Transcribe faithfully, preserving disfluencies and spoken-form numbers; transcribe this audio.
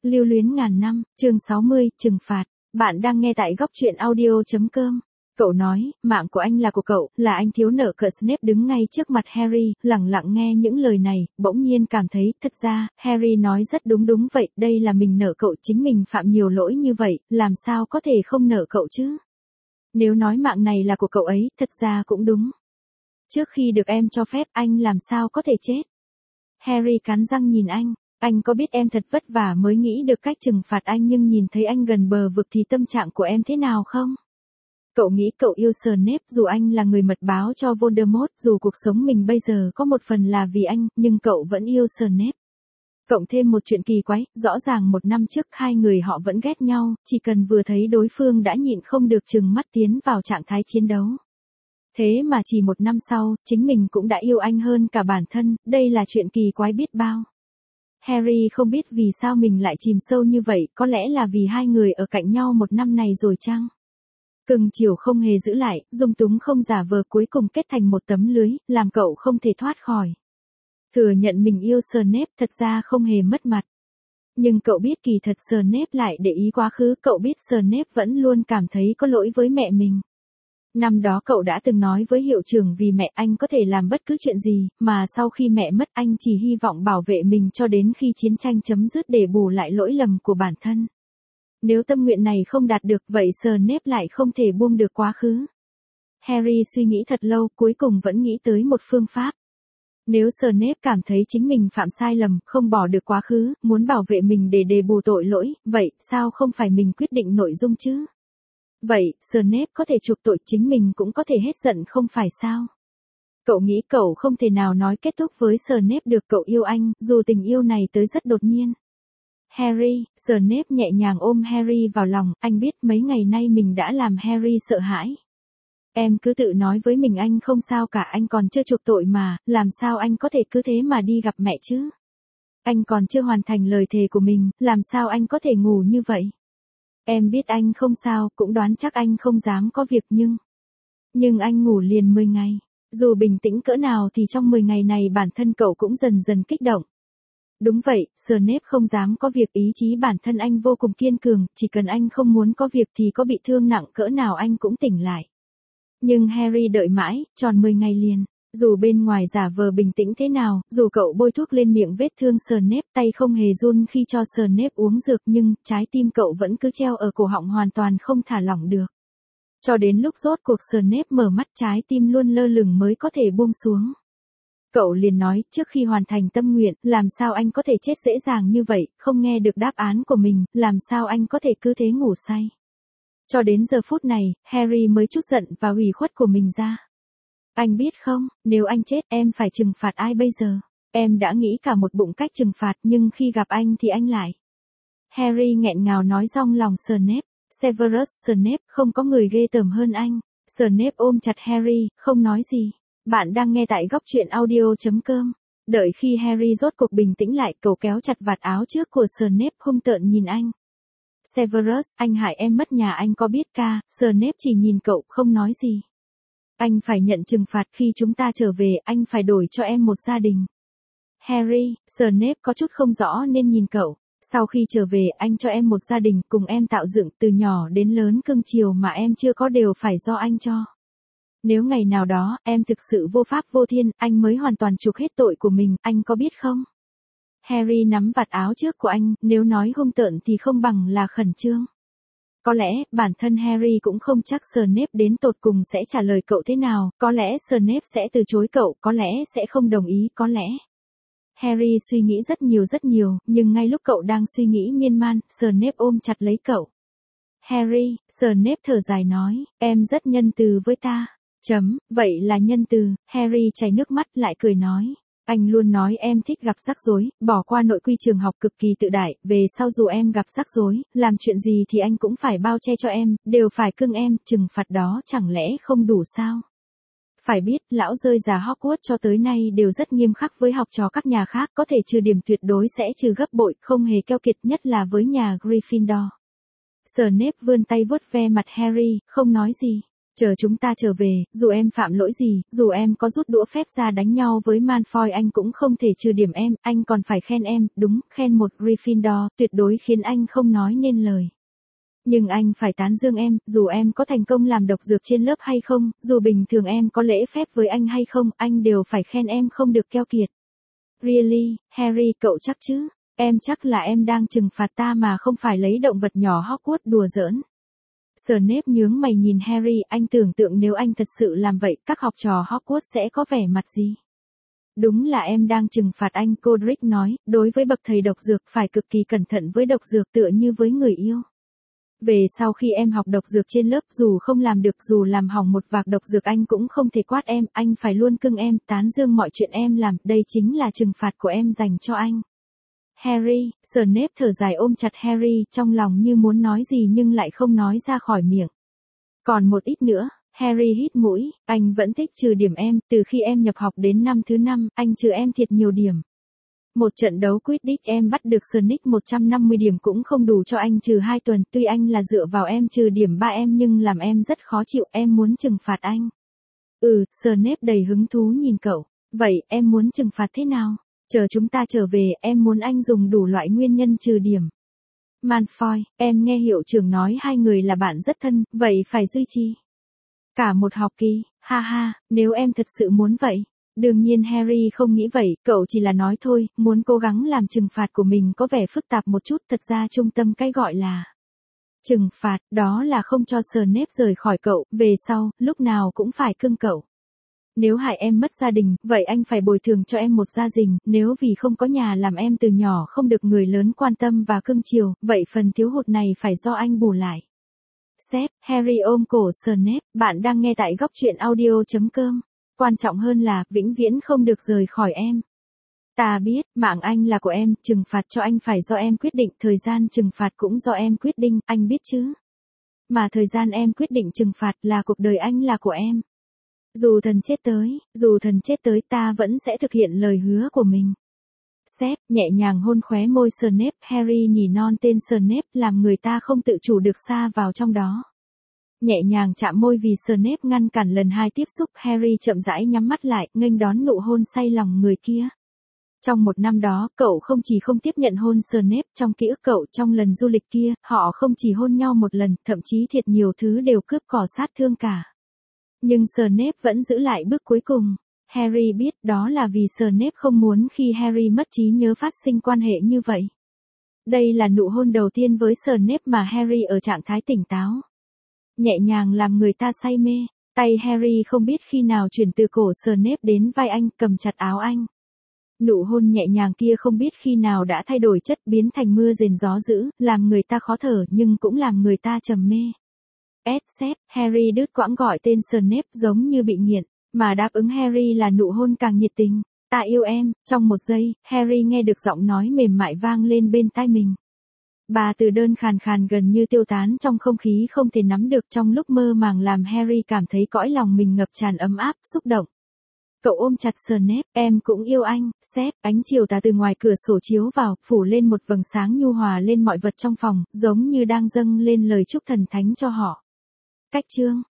Lưu luyến ngàn năm, chương sáu mươi, trừng phạt. Bạn đang nghe tại góc truyện audio chấm com. Cậu nói, mạng của anh là của cậu, là anh thiếu nợ cợt. Snape đứng ngay trước mặt Harry, lặng lặng nghe những lời này, bỗng nhiên cảm thấy, thật ra, Harry nói rất đúng đúng vậy, đây là mình nợ cậu, chính mình phạm nhiều lỗi như vậy, làm sao có thể không nợ cậu chứ? Nếu nói mạng này là của cậu ấy, thật ra cũng đúng. Trước khi được em cho phép, anh làm sao có thể chết? Harry cắn răng nhìn anh. Anh có biết em thật vất vả mới nghĩ được cách trừng phạt anh, nhưng nhìn thấy anh gần bờ vực thì tâm trạng của em thế nào không? Cậu nghĩ cậu yêu Snape, dù anh là người mật báo cho Voldemort, dù cuộc sống mình bây giờ có một phần là vì anh, nhưng cậu vẫn yêu Snape. Cộng thêm một chuyện kỳ quái, rõ ràng một năm trước hai người họ vẫn ghét nhau, chỉ cần vừa thấy đối phương đã nhịn không được trừng mắt tiến vào trạng thái chiến đấu. Thế mà chỉ một năm sau, chính mình cũng đã yêu anh hơn cả bản thân, đây là chuyện kỳ quái biết bao. Harry không biết vì sao mình lại chìm sâu như vậy, có lẽ là vì hai người ở cạnh nhau một năm này rồi chăng? Cưng chiều không hề giữ lại, dung túng không giả vờ, cuối cùng kết thành một tấm lưới, làm cậu không thể thoát khỏi. Thừa nhận mình yêu Snape thật ra không hề mất mặt. Nhưng cậu biết kỳ thật Snape lại để ý quá khứ, cậu biết Snape vẫn luôn cảm thấy có lỗi với mẹ mình. Năm đó cậu đã từng nói với hiệu trưởng vì mẹ anh có thể làm bất cứ chuyện gì, mà sau khi mẹ mất anh chỉ hy vọng bảo vệ mình cho đến khi chiến tranh chấm dứt để bù lại lỗi lầm của bản thân. Nếu tâm nguyện này không đạt được, vậy Snape lại không thể buông được quá khứ. Harry suy nghĩ thật lâu, cuối cùng vẫn nghĩ tới một phương pháp. Nếu Snape cảm thấy chính mình phạm sai lầm, không bỏ được quá khứ, muốn bảo vệ mình để đền bù tội lỗi, vậy sao không phải mình quyết định nội dung chứ? Vậy, Snape có thể chuộc tội, chính mình cũng có thể hết giận không phải sao? Cậu nghĩ cậu không thể nào nói kết thúc với Snape được, cậu yêu anh, dù tình yêu này tới rất đột nhiên. Harry, Snape nhẹ nhàng ôm Harry vào lòng, anh biết mấy ngày nay mình đã làm Harry sợ hãi. Em cứ tự nói với mình anh không sao cả, anh còn chưa chuộc tội mà, làm sao anh có thể cứ thế mà đi gặp mẹ chứ? Anh còn chưa hoàn thành lời thề của mình, làm sao anh có thể ngủ như vậy? Em biết anh không sao, cũng đoán chắc anh không dám có việc nhưng... Nhưng anh ngủ liền mười ngày. Dù bình tĩnh cỡ nào thì trong mười ngày này bản thân cậu cũng dần dần kích động. Đúng vậy, Snape không dám có việc, ý chí bản thân anh vô cùng kiên cường, chỉ cần anh không muốn có việc thì có bị thương nặng cỡ nào anh cũng tỉnh lại. Nhưng Harry đợi mãi, tròn mười ngày liền. Dù bên ngoài giả vờ bình tĩnh thế nào, dù cậu bôi thuốc lên miệng vết thương Snape, tay không hề run khi cho Snape uống dược, nhưng trái tim cậu vẫn cứ treo ở cổ họng hoàn toàn không thả lỏng được. Cho đến lúc rốt cuộc Snape mở mắt, trái tim luôn lơ lửng mới có thể buông xuống. Cậu liền nói, trước khi hoàn thành tâm nguyện, làm sao anh có thể chết dễ dàng như vậy, không nghe được đáp án của mình, làm sao anh có thể cứ thế ngủ say. Cho đến giờ phút này, Harry mới trút giận và ủy khuất của mình ra. Anh biết không, nếu anh chết, em phải trừng phạt ai bây giờ? Em đã nghĩ cả một bụng cách trừng phạt, nhưng khi gặp anh thì anh lại. Harry nghẹn ngào nói ròng lòng Snape. Severus Snape, không có người ghê tởm hơn anh. Snape ôm chặt Harry, không nói gì. Bạn đang nghe tại góc truyện audio chấm com. Đợi khi Harry rốt cuộc bình tĩnh lại, cậu kéo chặt vạt áo trước của Snape, hung tợn nhìn anh. Severus, anh hại em mất nhà, anh có biết ca? Snape chỉ nhìn cậu, không nói gì. Anh phải nhận trừng phạt, khi chúng ta trở về, anh phải đổi cho em một gia đình. Harry, Snape có chút không rõ nên nhìn cậu. Sau khi trở về, anh cho em một gia đình, cùng em tạo dựng, từ nhỏ đến lớn cưng chiều mà em chưa có đều phải do anh cho. Nếu ngày nào đó, em thực sự vô pháp vô thiên, anh mới hoàn toàn chuộc hết tội của mình, anh có biết không? Harry nắm vạt áo trước của anh, nếu nói hung tợn thì không bằng là khẩn trương. Có lẽ, bản thân Harry cũng không chắc Snape đến tột cùng sẽ trả lời cậu thế nào, có lẽ Snape sẽ từ chối cậu, có lẽ sẽ không đồng ý, có lẽ. Harry suy nghĩ rất nhiều rất nhiều, nhưng ngay lúc cậu đang suy nghĩ miên man, Snape ôm chặt lấy cậu. Harry, Snape thở dài nói, em rất nhân từ với ta. Chấm, vậy là nhân từ, Harry chảy nước mắt lại cười nói. Anh luôn nói em thích gặp rắc rối, bỏ qua nội quy trường học cực kỳ tự đại, về sau dù em gặp rắc rối, làm chuyện gì thì anh cũng phải bao che cho em, đều phải cưng em, trừng phạt đó chẳng lẽ không đủ sao? Phải biết, lão rơi già Hogwarts cho tới nay đều rất nghiêm khắc với học trò các nhà khác, có thể trừ điểm tuyệt đối sẽ trừ gấp bội, không hề keo kiệt, nhất là với nhà Gryffindor. Snape vươn tay vuốt ve mặt Harry, không nói gì. Chờ chúng ta trở về, dù em phạm lỗi gì, dù em có rút đũa phép ra đánh nhau với Malfoy anh cũng không thể trừ điểm em, anh còn phải khen em, đúng, khen một Gryffindor, tuyệt đối khiến anh không nói nên lời. Nhưng anh phải tán dương em, dù em có thành công làm độc dược trên lớp hay không, dù bình thường em có lễ phép với anh hay không, anh đều phải khen em không được keo kiệt. Really, Harry, cậu chắc chứ? Em chắc là em đang trừng phạt ta mà không phải lấy động vật nhỏ Hogwarts đùa giỡn. Snape nhướng mày nhìn Harry, anh tưởng tượng nếu anh thật sự làm vậy, các học trò Hogwarts sẽ có vẻ mặt gì? Đúng là em đang trừng phạt anh, Godric nói, đối với bậc thầy độc dược phải cực kỳ cẩn thận với độc dược tựa như với người yêu. Về sau khi em học độc dược trên lớp, dù không làm được, dù làm hỏng một vạc độc dược anh cũng không thể quát em, anh phải luôn cưng em, tán dương mọi chuyện em làm, đây chính là trừng phạt của em dành cho anh. Harry, Snape thở dài ôm chặt Harry, trong lòng như muốn nói gì nhưng lại không nói ra khỏi miệng. Còn một ít nữa, Harry hít mũi, anh vẫn thích trừ điểm em, từ khi em nhập học đến năm thứ năm, anh trừ em thiệt nhiều điểm. Một trận đấu Quidditch em bắt được Snake một trăm năm mươi điểm cũng không đủ cho anh trừ hai tuần, tuy anh là dựa vào em trừ điểm ba em nhưng làm em rất khó chịu, em muốn trừng phạt anh. Ừ, Snape đầy hứng thú nhìn cậu, vậy em muốn trừng phạt thế nào? Chờ chúng ta trở về, em muốn anh dùng đủ loại nguyên nhân trừ điểm. Malfoy, em nghe hiệu trưởng nói hai người là bạn rất thân, vậy phải duy trì cả một học kỳ, ha ha, nếu em thật sự muốn vậy. Đương nhiên Harry không nghĩ vậy, cậu chỉ là nói thôi, muốn cố gắng làm trừng phạt của mình có vẻ phức tạp một chút, thật ra trung tâm cái gọi là trừng phạt, đó là không cho Snape rời khỏi cậu, về sau, lúc nào cũng phải cưng cậu. Nếu hại em mất gia đình, vậy anh phải bồi thường cho em một gia đình, nếu vì không có nhà làm em từ nhỏ không được người lớn quan tâm và cưng chiều, vậy phần thiếu hụt này phải do anh bù lại. Sếp, Harry ôm cổ Snape, bạn đang nghe tại góc truyện audio chấm com. Quan trọng hơn là, vĩnh viễn không được rời khỏi em. Ta biết, mạng anh là của em, trừng phạt cho anh phải do em quyết định, thời gian trừng phạt cũng do em quyết định, anh biết chứ. Mà thời gian em quyết định trừng phạt là cuộc đời anh là của em. Dù thần chết tới, dù thần chết tới ta vẫn sẽ thực hiện lời hứa của mình. Sếp, nhẹ nhàng hôn khóe môi Snape, Harry nhỉ non tên Snape làm người ta không tự chủ được sa vào trong đó. Nhẹ nhàng chạm môi vì Snape ngăn cản lần hai tiếp xúc, Harry chậm rãi nhắm mắt lại, nghênh đón nụ hôn say lòng người kia. Trong một năm đó, cậu không chỉ không tiếp nhận hôn Snape, trong ký ức cậu trong lần du lịch kia, họ không chỉ hôn nhau một lần, thậm chí thiệt nhiều thứ đều cướp cỏ sát thương cả. Nhưng Snape vẫn giữ lại bước cuối cùng. Harry biết đó là vì Snape không muốn khi Harry mất trí nhớ phát sinh quan hệ như vậy. Đây là nụ hôn đầu tiên với Snape mà Harry ở trạng thái tỉnh táo. Nhẹ nhàng làm người ta say mê, tay Harry không biết khi nào chuyển từ cổ Snape đến vai anh, cầm chặt áo anh. Nụ hôn nhẹ nhàng kia không biết khi nào đã thay đổi chất, biến thành mưa rền gió dữ, làm người ta khó thở nhưng cũng làm người ta trầm mê. Ed sếp, Harry đứt quãng gọi tên Snape giống như bị nghiện, mà đáp ứng Harry là nụ hôn càng nhiệt tình. Ta yêu em, trong một giây, Harry nghe được giọng nói mềm mại vang lên bên tai mình. Ba từ đơn khàn khàn gần như tiêu tán trong không khí không thể nắm được, trong lúc mơ màng làm Harry cảm thấy cõi lòng mình ngập tràn ấm áp, xúc động. Cậu ôm chặt Snape, em cũng yêu anh, sếp, ánh chiều tà từ ngoài cửa sổ chiếu vào, phủ lên một vầng sáng nhu hòa lên mọi vật trong phòng, giống như đang dâng lên lời chúc thần thánh cho họ. Cách chương